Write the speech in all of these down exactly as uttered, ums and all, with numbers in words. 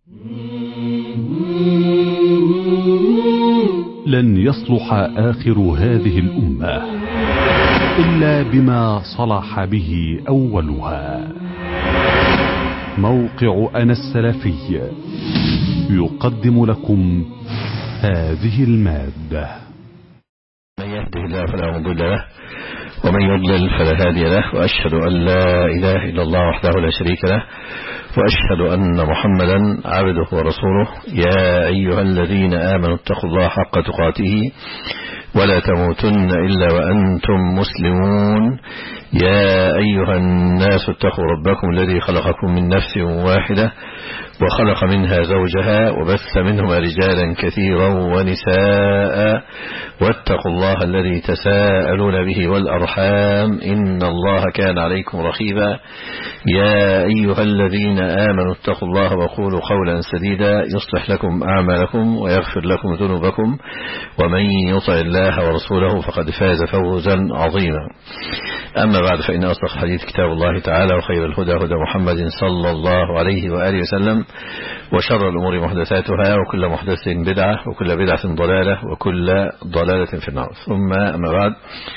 لن يصلح آخر هذه الأمة إلا بما صلح به أولها. موقع أنا السلفي يقدم لكم هذه المادة. من يهده الله فلا مضل له ومن يضلل فلا هادي له، وأشهد أن لا إله إلا الله وحده لا شريك له، وأشهد أن محمدا عبده ورسوله. يا أيها الذين آمنوا اتقوا الله حق تقاته ولا تموتن إلا وأنتم مسلمون. يا أيها الناس اتقوا ربكم الذي خلقكم من نفس واحدة وخلق منها زوجها وبث منهما رجالا كثيرا ونساء، واتقوا الله الذي تساءلون به والأرحام إن الله كان عليكم رقيبا. يا أيها الذين آمنوا اتقوا الله وقولوا قولا سديدا يصلح لكم أعمالكم ويغفر لكم ذنوبكم، ومن يطع الله ورسوله فقد فاز فوزا عظيما. أما بعد، فإن أصدق الحديث كتاب الله تعالى، وخير الهدى هدى محمد صلى الله عليه وآله وسلم، وشر الأمور محدثاتها، وكل محدثة بدعة، وكل بدعة ضلالة، وكل ضلالة في النار. ثم أما بعد،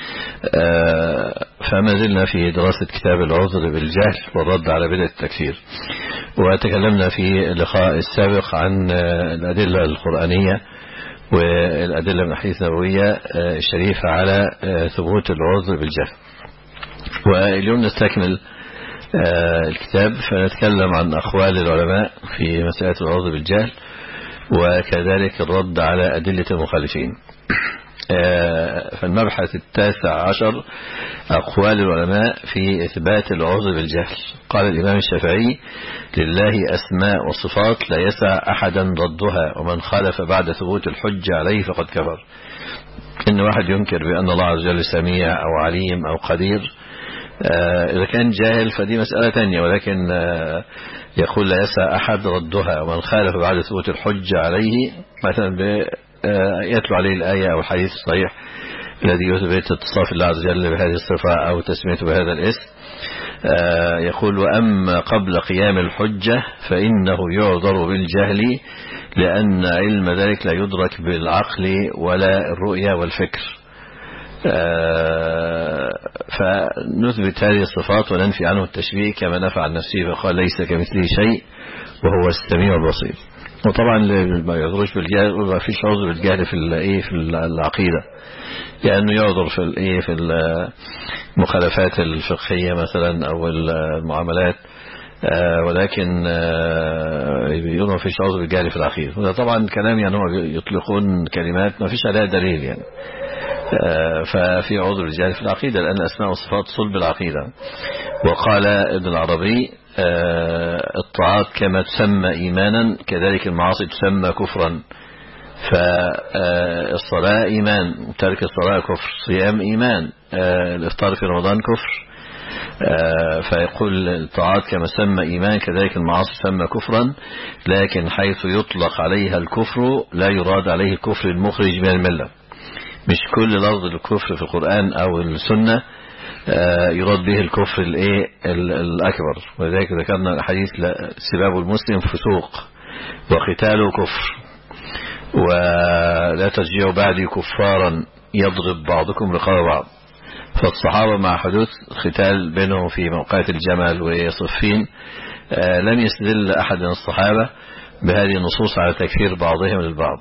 فما زلنا في دراسة كتاب العذر بالجهل والرد على بدعة التكفير، وتكلمنا في اللقاء السابق عن الأدلة القرآنية والأدلة من الحديث النبوية الشريفة على ثبوت العذر بالجهل. واليوم نستكمل الكتاب، فنتكلم عن أقوال العلماء في مسألة العذر بالجهل، وكذلك الرد على أدلة المخالفين. فالمبحث التاسع عشر أقوال العلماء في إثبات العذر بالجهل. قال الإمام الشافعي: لله أسماء وصفات لا يسع أحدا ردها، ومن خالف بعد ثبوت الحجة عليه فقد كفر. إن واحد ينكر بأن الله عز وجل سميع أو عليم أو قدير، إذا كان جاهل فدي مسألة تانية، ولكن يقول لا يسع أحد ردها، ومن خالف بعد ثبوت الحجة عليه، مثلا يتلو عليه الآية أو الحديث الصحيح الذي يثبت اتصاف الله عز وجل بهذه الصفة أو تسميته بهذا الاسم، يقول: وأما قبل قيام الحجة فإنه يعذر بالجهل، لأن علم ذلك لا يدرك بالعقل ولا الرؤية والفكر. فنثبت هذه الصفات وننفي عنه التشبيه كما نفع عن نفسه، فقال: ليس كمثله شيء وهو السميع البصير. وطبعا ما يعذرش بالجهل، ما فيش عذر بالجهل في الايه في العقيده، لانه يعذر في الايه في المخالفات الفقهيه مثلا او المعاملات، ولكن يقولون ما فيش عذر بالجهل في العقيده. وده طبعا كلام يعني هم يطلقون كلمات ما فيش عليها دليل يعني. ففي عذر بالجهل في العقيده، لان اسماء وصفات صلب العقيده. وقال ابن العربي: الطاعات كما تسمى إيمانا كذلك المعاصي تسمى كفرا. فالصلاة إيمان، ترك الصلاة كفر، صيام إيمان، الإفطار في رمضان كفر. فيقول الطاعات كما تسمى إيمان كذلك المعاصي تسمى كفرا، لكن حيث يطلق عليها الكفر لا يراد عليه الكفر المخرج من الملة. مش كل لفظ الكفر في القرآن أو السنة يراد به الكفر الايه الأكبر. ولذلك ذكرنا الحديث: سباب المسلم فسوق وقتاله كفر، ولا ترجعوا بعدي كفارا يضرب بعضكم رقاب بعض. فالصحابة مع حدوث ختال بينهم في موقعة الجمل وصفين لم يستدل أحد من الصحابة بهذه النصوص على تكفير بعضهم للبعض،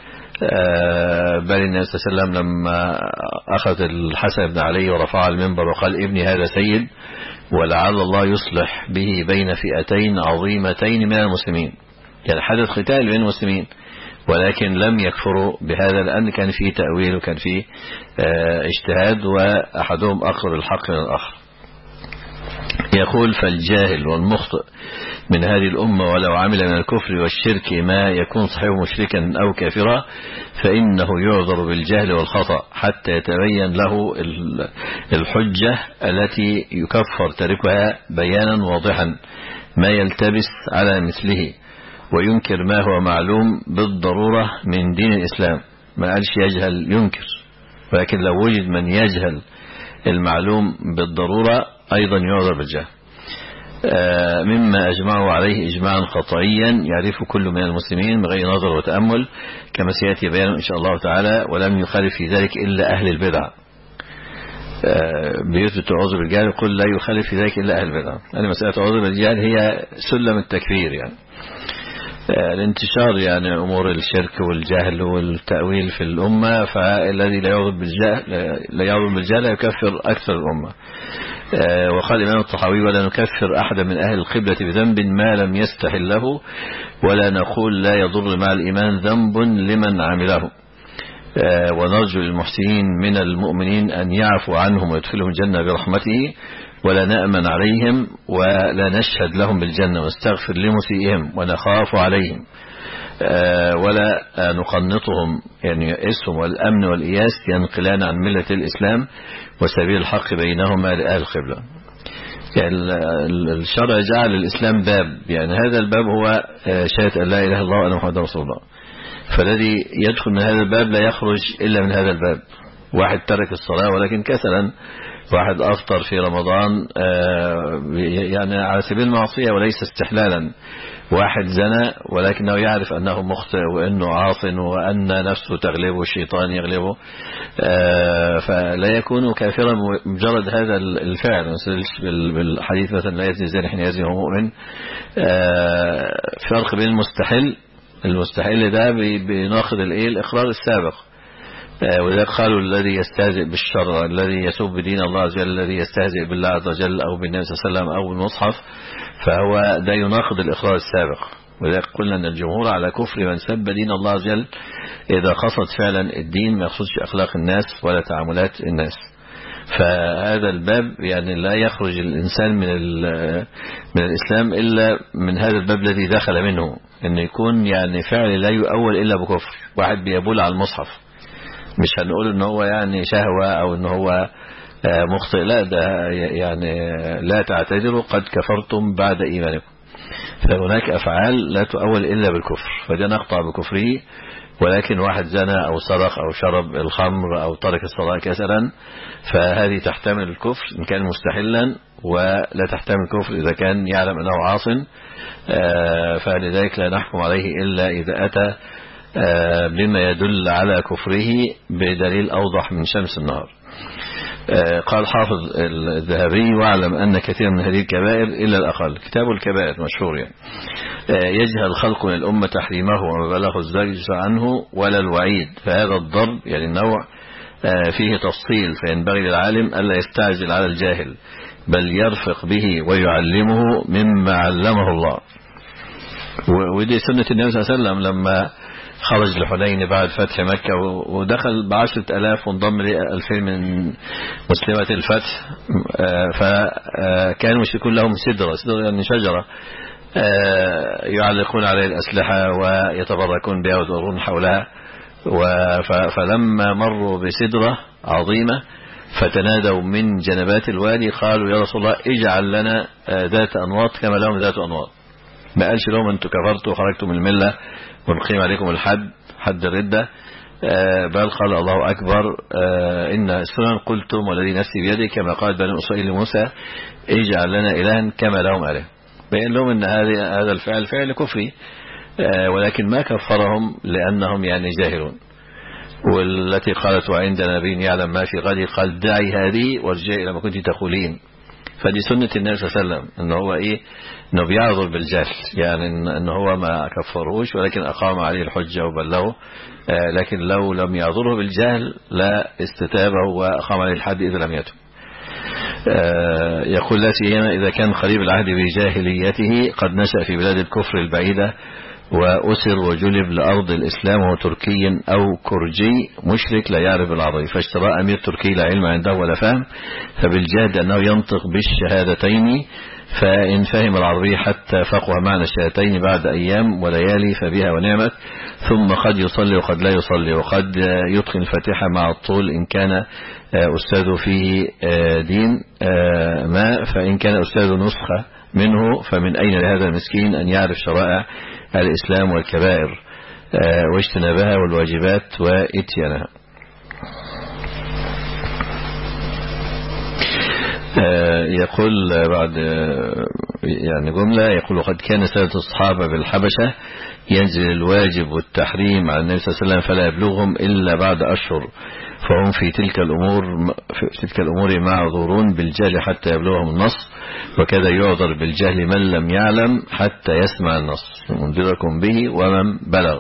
بل النبي صلى الله عليه وسلم لما أخذ الحسن بن علي ورفع المنبر وقال: ابني هذا سيد، ولعل الله يصلح به بين فئتين عظيمتين من المسلمين. يعني حدث قتال بين المسلمين، ولكن لم يكفروا بهذا، لأن كان فيه تأويل وكان فيه اجتهاد، وأحدهم أقرب الحق من الآخر. يقول: فالجاهل والمخطئ من هذه الأمة ولو عمل من الكفر والشرك ما يكون صحيح مشركا أو كافرا فإنه يعذر بالجهل والخطأ حتى يتبين له الحجة التي يكفر تركها بيانا واضحا ما يلتبس على مثله، وينكر ما هو معلوم بالضرورة من دين الإسلام. ما قالش يجهل ينكر، ولكن لو وجد من يجهل المعلوم بالضرورة أيضا يعذر بالجهل. مما أجمعوا عليه إجماعا قطعيا يعرف كل من المسلمين من غير نظر وتأمل كما سيأتي بيان إن شاء الله تعالى. ولم يخالف في ذلك إلا أهل البدع. بيثبت عذر الرجال يقول لا يخالف في ذلك إلا أهل البدع. يعني مسألة عذر الرجال هي سلم التكفير، يعني الانتشار يعني أمور الشرك والجهل والتأويل في الأمة، فالذي لا يعظم بالجهل لا يعظم بالجهل يكفر أكثر الأمة. وقال الإمام الطحاوي ولا نكفر أحدا من أهل القبلة بذنب ما لم يستحل له، ولا نقول لا يضر مع الإيمان ذنب لمن عمله، ونرجو للمحسنين من المؤمنين أن يعفو عنهم ويدخلهم الجنة برحمته، ولا نأمن عليهم ولا نشهد لهم بالجنة، ونستغفر لمسيئهم ونخاف عليهم، ولا نقنطهم يعني يئسهم، والأمن والإياس ينقلان عن ملة الإسلام وسبيل الحق بينهما لأهل القبلة. يعني الشرع جعل الإسلام باب، يعني هذا الباب هو شهادة أن لا إله إلا الله وأن محمد رسول الله، فالذي يدخل من هذا الباب لا يخرج إلا من هذا الباب. واحد ترك الصلاة ولكن كسلا، واحد أفطر في رمضان يعني على سبيل المعصية وليس استحلالا، واحد زنى ولكنه يعرف أنه مخطئ وأنه عاص وأن نفسه تغلبه الشيطان يغلبه، فلا يكون كافرا مجرد هذا الفعل. بالحديث مثلا لا يزني زاني حين يزني وهو مؤمن. فرق بين المستحل، المستحيل ده بناقض الايه الاقرار السابق، وذلك قالوا الذي يستهزئ بالشرع، الذي يسب دين الله عز وجل، الذي يستهزئ بالله عز وجل او بالنبي صلى الله عليه وسلم او بالمصحف، فهو ده يناقض الاقرار السابق. وذلك قلنا ان الجمهور على كفر من سب دين الله عز وجل اذا قصد فعلا الدين، ما يقصدش اخلاق الناس ولا تعاملات الناس. فهذا الباب يعني لا يخرج الإنسان من من الإسلام إلا من هذا الباب الذي دخل منه، إنه يكون يعني فعل لا يؤول إلا بكفر. واحد بيبول على المصحف، مش هنقول إن هو يعني شهوة أو إن هو مخطئ، لا، ده يعني لا تعتذروا قد كفرتم بعد إيمانكم. فهناك أفعال لا تؤول إلا بالكفر، فده نقطع بكفره. ولكن واحد زنى أو سرق أو شرب الخمر أو ترك الصلاة كسلا، فهذه تحتمل الكفر إن كان مستحلا، ولا تحتمل الكفر إذا كان يعلم أنه عاص. فلذلك لا نحكم عليه إلا إذا أتى بما يدل على كفره بدليل أوضح من شمس النهار. قال حافظ الذهبي واعلم أن كثير من هذه الكبائر إلا الأقل، كتاب الكبائر مشهور يعني، يجهل الخلق من الأمة تحريمه وما بلغ الزجر عنه ولا الوعيد. فهذا الضرب يعني النوع فيه تفصيل، فينبغي للعالم ألا يستعجل على الجاهل، بل يرفق به ويعلمه مما علمه الله. ودي سنة النبي صلى الله عليه وسلم لما خرج لحنين بعد فتح مكة ودخل بعشرة ألاف وانضم لألفين من مسلمة الفتح، فكانوا يشركون لهم سدرة، سدرة يعني شجرة يعلقون عليه الأسلحة ويتبركون بها ويدورون حولها. فلما مروا بسدرة عظيمة فتنادوا من جنبات الوادي قالوا يا رسول الله اجعل لنا ذات أنواط كما لهم ذات أنواط. ما قالش لهم انتوا كفرتوا وخرجتوا من الملة ونقيم عليكم الحد حد الردة، بل قال الله أكبر إن إسرائيل قلتم والذي نفسي بيده كما قال بني إسرائيل لموسى اجعل لنا إلها كما لهم إله. بين لهم أن هذا الفعل فعل كفري، ولكن ما كفرهم لأنهم يعني جاهلون. والتي قالت وعندنا نبي يعلم ما في غد قال دعي هذه وارجعي إلى ما كنت تقولين. فدي سنة النبي صلى الله عليه وسلم، انه هو ايه، انه بيعذر بالجهل، يعني انه هو ما كفروش ولكن اقام عليه الحجة وبلغه، آه لكن لو لم يعذره بالجهل لا استتابه واقام عليه الحد اذا لم يتب. آه يقول لا سيما اذا كان قريب العهد بجاهليته قد نشأ في بلاد الكفر البعيدة وأسر وجلب لأرض الإسلام وهو تركي أو كرجي مشرك لا يعرف العربي، فاشتراء أمير تركي لا علم عنده ولا فهم، فبالجهد أنه ينطق بالشهادتين، فإن فهم العربي حتى فقه معنى الشهادتين بعد أيام وليالي فبها ونعمت، ثم قد يصلي وقد لا يصلي، وقد يتقن الفاتحة مع الطول إن كان أستاذ فيه دين ما، فإن كان أستاذ نسخة منه فمن أين لهذا المسكين أن يعرف شرائع الإسلام والكبائر واجتنابها والواجبات وإتيانها. يقول بعد يعني جملة، يقول قد كان سادة الصحابة بالحبشة ينزل الواجب والتحريم على النبي صلى الله عليه وسلم فلا يبلغهم إلا بعد أشهر، فهم في تلك الأمور في تلك الأمور معذورون بالجهل حتى يبلغهم النص، وكذا يعذر بالجهل من لم يعلم حتى يسمع النص منذركم به ومن بلغ.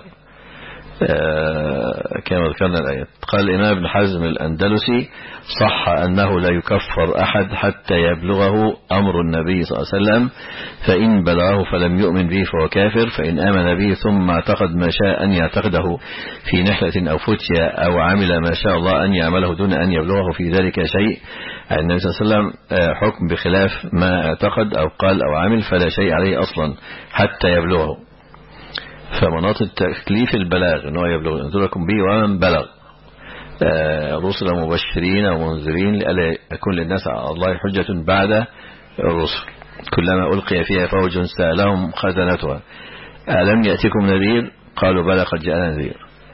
آه كما ذكرنا الآيات. قال الإمام ابن حزم الأندلسي صح أنه لا يكفر أحد حتى يبلغه أمر النبي صلى الله عليه وسلم، فإن بلغه فلم يؤمن به فهو كافر، فإن آمن به ثم اعتقد ما شاء أن يعتقده في نحلة أو فتية أو عمل ما شاء الله أن يعمله دون أن يبلغه في ذلك شيء عن النبي صلى الله عليه وسلم حكم بخلاف ما اعتقد أو قال أو عمل فلا شيء عليه أصلا حتى يبلغه. فمناط التكليف البلاغ أنه يبلغ انذركم به ومن بلغ، رسل مبشرين ومنذرين لألا يكون للناس على الله حجة بعد الرسل، كلما ألقي فيها فوج سألهم خزنتها ألم يأتكم نذير قالوا بلى قد جاءنا نذير.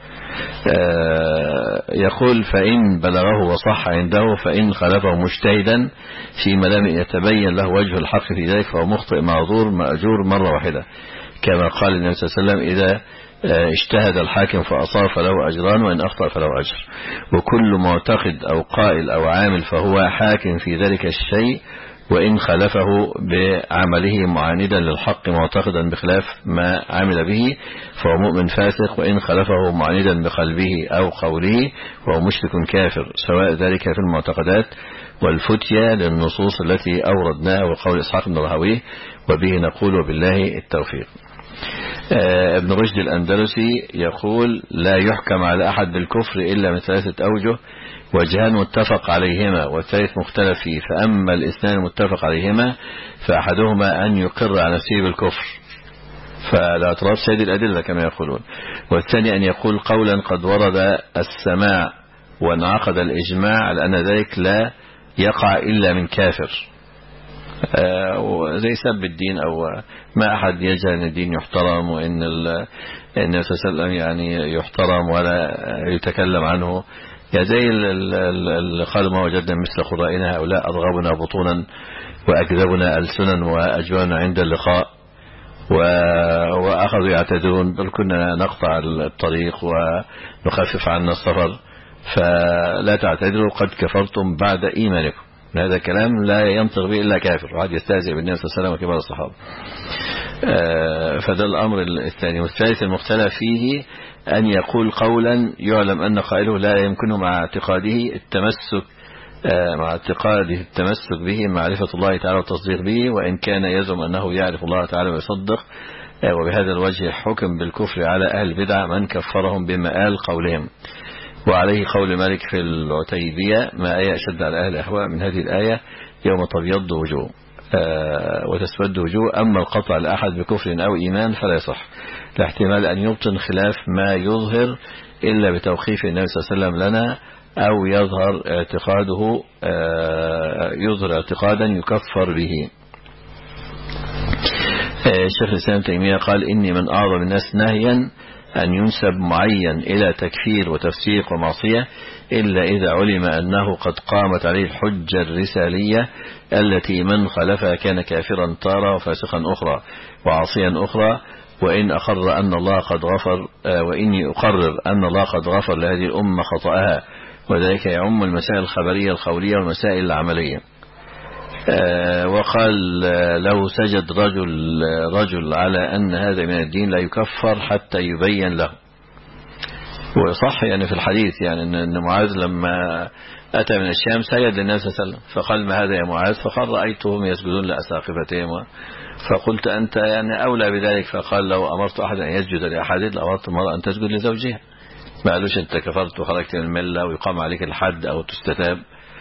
يقول فإن بلغه وصح عنده، فإن خالفه مجتهدا فيما لم يتبين له وجه الحق في ذلك فهو مخطئ معذور مأجور مرة واحدة، كما قال النبي صلى الله عليه وسلم إذا اجتهد الحاكم فأصاب فله أجران وإن أخطأ فله أجر، وكل معتقد أو قائل أو عامل فهو حاكم في ذلك الشيء، وإن خلفه بعمله معاندا للحق معتقدا بخلاف ما عمل به فهو مؤمن فاسق، وإن خلفه معاندا بقلبه أو قوله فهو مشرك كافر، سواء ذلك في المعتقدات والفتية للنصوص التي أوردناها وقول إسحاق بن راهويه، وبه نقول وبالله التوفيق. ابن رشد الأندلسي يقول لا يحكم على أحد بالكفر إلا من ثلاثة أوجه، وجهان متفق عليهما والثالث مختلف فيه، فأما الاثنان المتفق عليهما فأحدهما أن يقر على نفسه بالكفر فالاعتراف سيد الأدلة كما يقولون، والثاني أن يقول قولا قد ورد السماع وانعقد الإجماع على أن ذلك لا يقع إلا من كافر، زي سب الدين أو ما أحد يجهل أن الدين يحترم وإن النبي صلى الله عليه وسلم يعني يحترم ولا يتكلم عنه، يعني زي اللي قال ما وجدنا مثل قرائنا هؤلاء أضغبنا بطونا وأكذبنا ألسنا وأجوانا عند اللقاء، وأخذوا يعتذرون بل كنا نقطع الطريق ونخفف عنا السفر، فلا تعتذروا قد كفرتم بعد إيمانكم. هذا كلام لا ينطق به إلا كافر، وعاد يستهزئ بالنبي صلى الله عليه وسلم وكبار الصحابة. فده الأمر الثاني. والثالث المختلف فيه أن يقول قولا يعلم أن قائله لا يمكنه مع اعتقاده التمسك مع اعتقاده التمسك به معرفة الله تعالى والتصديق به، وإن كان يزعم أنه يعرف الله تعالى ويصدق، وبهذا الوجه حكم بالكفر على أهل البدع من كفرهم بمآل قولهم. وعليه قول مالك في العتيبية ما آية أشد على أهل الأهواء من هذه الآية يوم تبيض وجوه وتسود وجوه، أما القطع لأحد بكفر أو إيمان فلا يصح، لا احتمال أن يبطن خلاف ما يظهر إلا بتوقيف النبي صلى الله عليه وسلم لنا، أو يظهر اعتقاده يظهر اعتقادا يكفر به. الشيخ الإسلام تيمية قال إني من أعظم الناس نهيا أن ينسب معين إلى تكفير وتفسيق ومعصية إلا إذا علم أنه قد قامت عليه الحجة الرسالية التي من خلفها كان كافرا تارة وفاسقا أخرى وعاصيا أخرى، وإن أقر أن الله قد غفر وإني أقرر أن الله قد غفر لهذه الأمة خطأها، وذلك يعم المسائل الخبرية القولية والمسائل العملية. وقال لو سجد رجل رجل على أن هذا من الدين لا يكفر حتى يبين له. وصح يعني في الحديث يعني أن معاذ لما أتى من الشام سجد للنبي صلى الله عليه وسلم فقال ما هذا يا معاذ؟ فقال رأيتهم يسجدون لأساقفتهم، فقلت أنت يعني أولى بذلك، فقال لو أمرت أحد أن يسجد لأحد لأمرت المرأة أن تسجد لزوجها، ما قالوش أنت كفرت وخرجت من الملة ويقام عليك الحد أو تستتاب.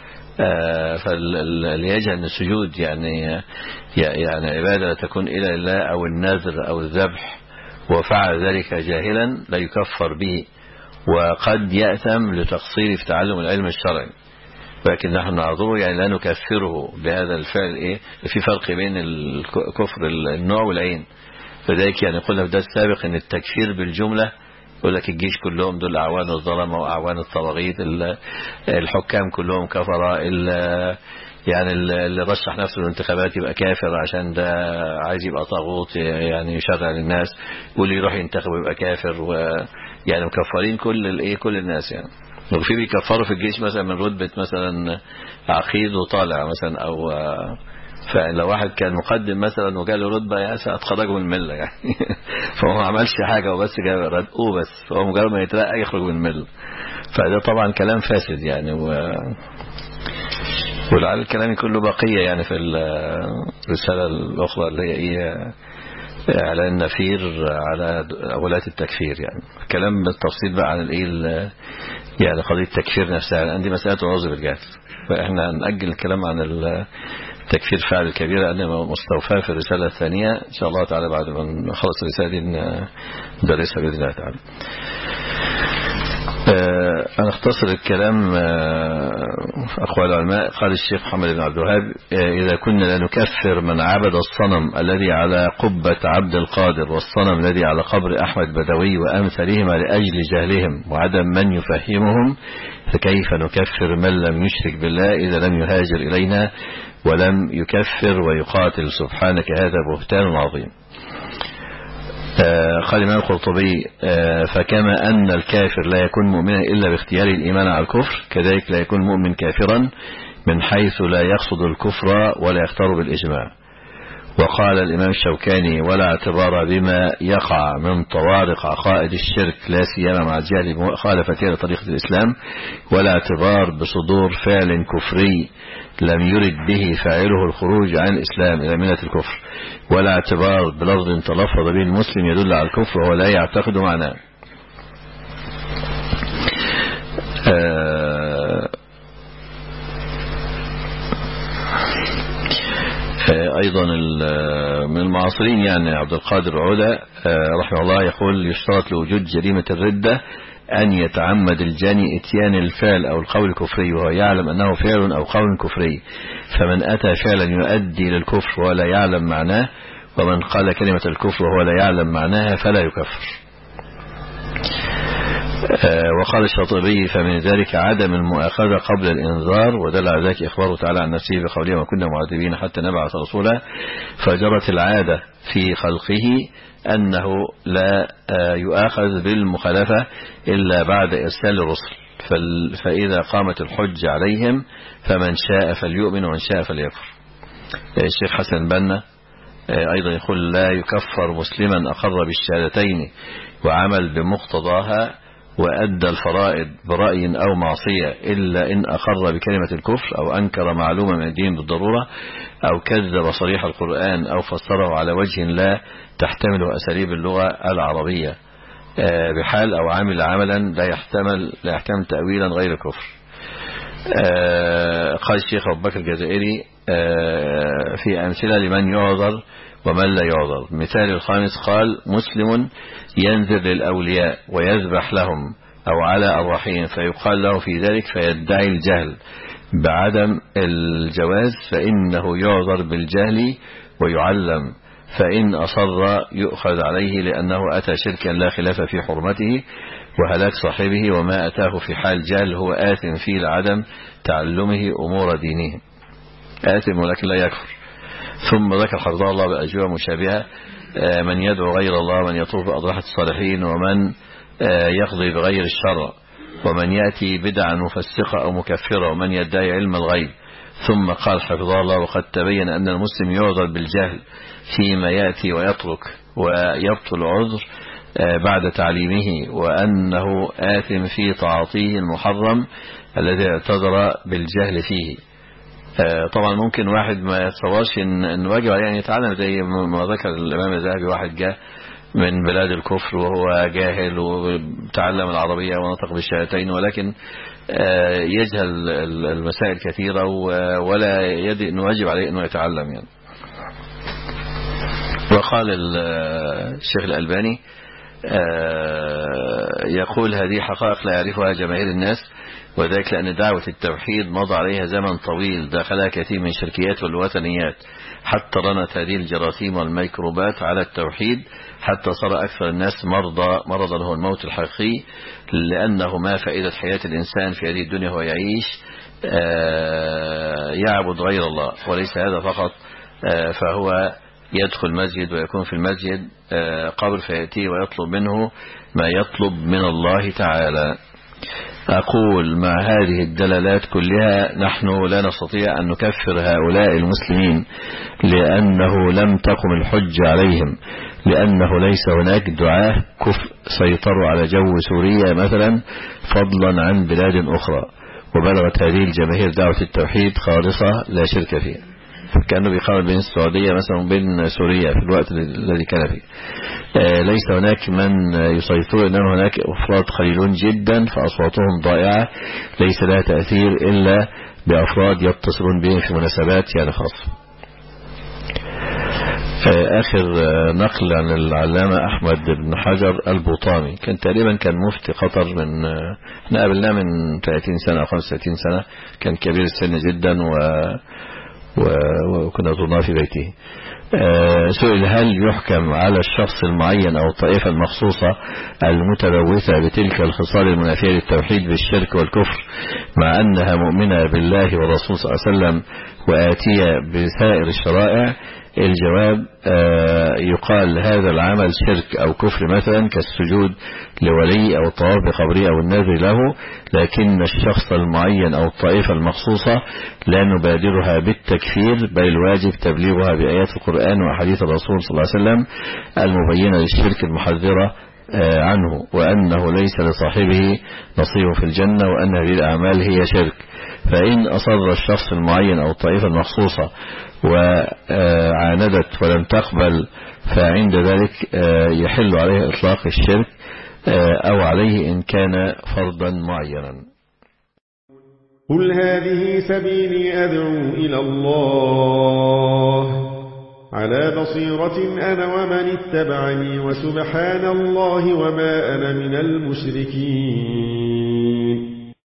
فليجعل أن السجود يعني يعني عبادة لا تكون إلى الله أو النذر أو الذبح وفعل ذلك جاهلا لا يكفر به، وقد يأثم لتقصير في تعلم العلم الشرعي، ولكن نحن نعذره يعني لا نكفره بهذا الفعل. إيه في فرق بين الكفر النوع والعين، فذلك يعني قلنا في ده السابق أن التكفير بالجملة يقول لك الجيش كلهم دول أعوان الظلمة وأعوان الطواغيت، الحكام كلهم كفرة، يعني اللي رشح نفسه للانتخابات يبقى كافر عشان ده عايز يبقى طاغوت يعني يشرع للناس، واللي يروح ينتخب يبقى كافر، ويعني مكفرين كل الايه كل الناس يعني. وفي بيكفروا في الجيش مثلا من رتبة مثلا عقيد وطالع مثلا، او فلو واحد كان مقدم مثلا وجاء له رتبه يا سأتخرجه من المله يعني فهو ما عملش حاجه وبس جاب رتقه بس، فهو مجرد ما يترقى يخرج من المله. فده طبعا كلام فاسد يعني، و ولعل الكلام كله بقيه يعني في الرساله الاخرى اللي هي ايه اعلان النفير على ولاة التكفير. يعني كلام بالتفصيل بقى عن الايه يعني قضيه التكفير نفسها، عندي مساله العذر بالجهل، فاحنا هنأجل الكلام عن التكفير فعل الكبير لأنه مستوفاه في الرسالة الثانية إن شاء الله تعالى بعد ما نخلص الرسالة دي ندرسها بإذن الله تعالى. أنا أختصر الكلام. أقوال العلماء، قال الشيخ محمد بن عبد الوهاب: إذا كنا لا نكفر من عبد الصنم الذي على قبة عبد القادر والصنم الذي على قبر أحمد بدوي وأمثالهما لأجل جهلهم وعدم من يفهمهم، فكيف نكفر من لم يشرك بالله إذا لم يهاجر إلينا ولم يكفر ويقاتل؟ سبحانك هذا بهتان عظيم. آه قال الإمام القرطبي: آه فكما أن الكافر لا يكون مؤمنا إلا باختيار الإيمان على الكفر، كذلك لا يكون مؤمن كافرا من حيث لا يقصد الكفر ولا يختار بالإجماع. وقال الإمام الشوكاني: ولا اعتبار بما يقع من طوارق عقائد الشرك لا سيما مع الجهل بمخالفتها لطريقة الإسلام، ولا اعتبار بصدور فعل كفري لم يرد به فاعله الخروج عن الإسلام إلى ملة الكفر، ولا اعتبار بلفظ تلفظ به المسلم يدل على الكفر وهو لا يعتقد معناه. آه أيضا من المعاصرين يعني عبد القادر عودة رحمه الله يقول: يشترط لوجود جريمة الردة أن يتعمد الجاني اتيان الفعل أو القول الكفري وهو يعلم أنه فعل أو قول كفري، فمن أتى فعلا يؤدي للكفر ولا يعلم معناه، ومن قال كلمة الكفر وهو لا يعلم معناها فلا يكفر. وقال الشاطبي: فمن ذلك عدم المؤاخذة قبل الإنذار، ودل على ذلك إخباره تعالى عن نفسه بقوله: وكنا معذبين حتى نبعث رسولا. فجرت العادة في خلقه أنه لا يؤاخذ بالمخالفة إلا بعد إرسال الرسل، فإذا قامت الحج عليهم فمن شاء فليؤمن ومن شاء فليكفر. الشيخ حسن بنا أيضا يقول: لا يكفر مسلما أقر بالشهادتين وعمل بمقتضاها وأدى الفرائض برأي أو معصية إلا إن أقر بكلمة الكفر أو أنكر معلومة من الدين بالضرورة أو كذب صريح القرآن أو فسره على وجه لا تحتمله أساليب اللغة العربية بحال أو عمل عملا لا يحتمل لا يحتمل تأويلا غير الكفر. قال الشيخ أبو بكر الجزائري في أمثلة لمن يعذر ومن لا يعذر. مثال الخامس قال: مسلم ينذر للأولياء ويذبح لهم أو على الرحيم فيقال له في ذلك فيدعي الجهل بعدم الجواز، فإنه يعذر بالجهل ويعلم، فإن أصر يؤخذ عليه لأنه أتى شركا لا خلاف في حرمته وهلاك صاحبه، وما أتاه في حال جهل هو آثم فيه لعدم تعلمه أمور دينه، آثم ولكن لا يكفر. ثم ذكر حفظه الله بأجوبة مشابهة: من يدعو غير الله، من يطوف بأضرحة الصالحين، ومن يقضي بغير الشرع، ومن يأتي بدعا مفسقة أو مكفرة، ومن يدعي علم الغيب. ثم قال حفظه الله: وقد تبين أن المسلم يعذر بالجهل فيما يأتي ويترك ويبطل عذر بعد تعليمه، وأنه آثم في تعاطيه المحرم الذي اعتذر بالجهل فيه. طبعا ممكن واحد ما يتصورش ان واجب عليه ان يتعلم، زي ما ذكر الامام الذهبي: واحد جاء من بلاد الكفر وهو جاهل وتعلم العربية ونطق بالشهادتين، ولكن يجهل المسائل كثيرة ولا يدري انه واجب عليه انه يتعلم يعني. وقال الشيخ الألباني يقول: هذه حقائق لا يعرفها جماهير الناس، وذلك لأن دعوة التوحيد مضى عليها زمن طويل داخلها كثير من الشركيات والوثنيات، حتى رنت هذه الجراثيم والميكروبات على التوحيد، حتى صار أكثر الناس مرضى مرضا هو الموت الحقيقي، لأنه ما فائدة حياة الإنسان في هذه الدنيا هو يعيش يعبد غير الله. وليس هذا فقط، فهو يدخل مسجد ويكون في المسجد قبر فيأتيه ويطلب منه ما يطلب من الله تعالى. أقول مع هذه الدلالات كلها نحن لا نستطيع أن نكفر هؤلاء المسلمين، لأنه لم تقم الحجة عليهم، لأنه ليس هناك دعاة كفر سيطروا على جو سوريا مثلا فضلا عن بلاد أخرى، وبلغت هذه الجماهير دعوة التوحيد خالصة لا شرك فيها. كأنه بيقارن بين السعودية مثلا وبين سوريا في الوقت الذي كان فيه. ليس هناك من يسيطر، إنما هناك أفراد قليلون جدا فأصواتهم ضائعة ليس لها تأثير إلا بأفراد يتصلون بهم في مناسبات يعني خاصة. آخر نقل عن العلامة أحمد بن حجر البوطامي، كان تقريبا كان مفتي قطر، من احنا قابلناه من ثلاثين سنة أو خمسة وثلاثين سنة، كان كبير السن جدا و وكنا زرناه في بيته. سئل هل يحكم على الشخص المعين أو الطائفة المخصوصة المتلوثة بتلك الخصال المنافية للتوحيد بالشرك والكفر مع أنها مؤمنة بالله والرسول صلى الله عليه وسلم وآتية بسائر الشرائع؟ الجواب يقال هذا العمل شرك أو كفر مثلا كالسجود لولي أو الطواف بقبره أو النذر له، لكن الشخص المعين أو الطائفة المخصوصة لا نبادرها بالتكفير، بل الواجب تبليغها بآيات القرآن وحديث الرسول صلى الله عليه وسلم المبينة للشرك المحذرة عنه، وأنه ليس لصاحبه نصيب في الجنة، وأن هذه الأعمال هي شرك. فإن أصر الشخص المعين أو الطائفة المخصوصة وعاندت ولم تقبل، فعند ذلك يحل عليه إطلاق الشرك أو عليه إن كان فرضا معينا. قل هذه سبيلي أدعو إلى الله على بصيرة أنا ومن اتبعني، وسبحان الله وما أنا من المشركين.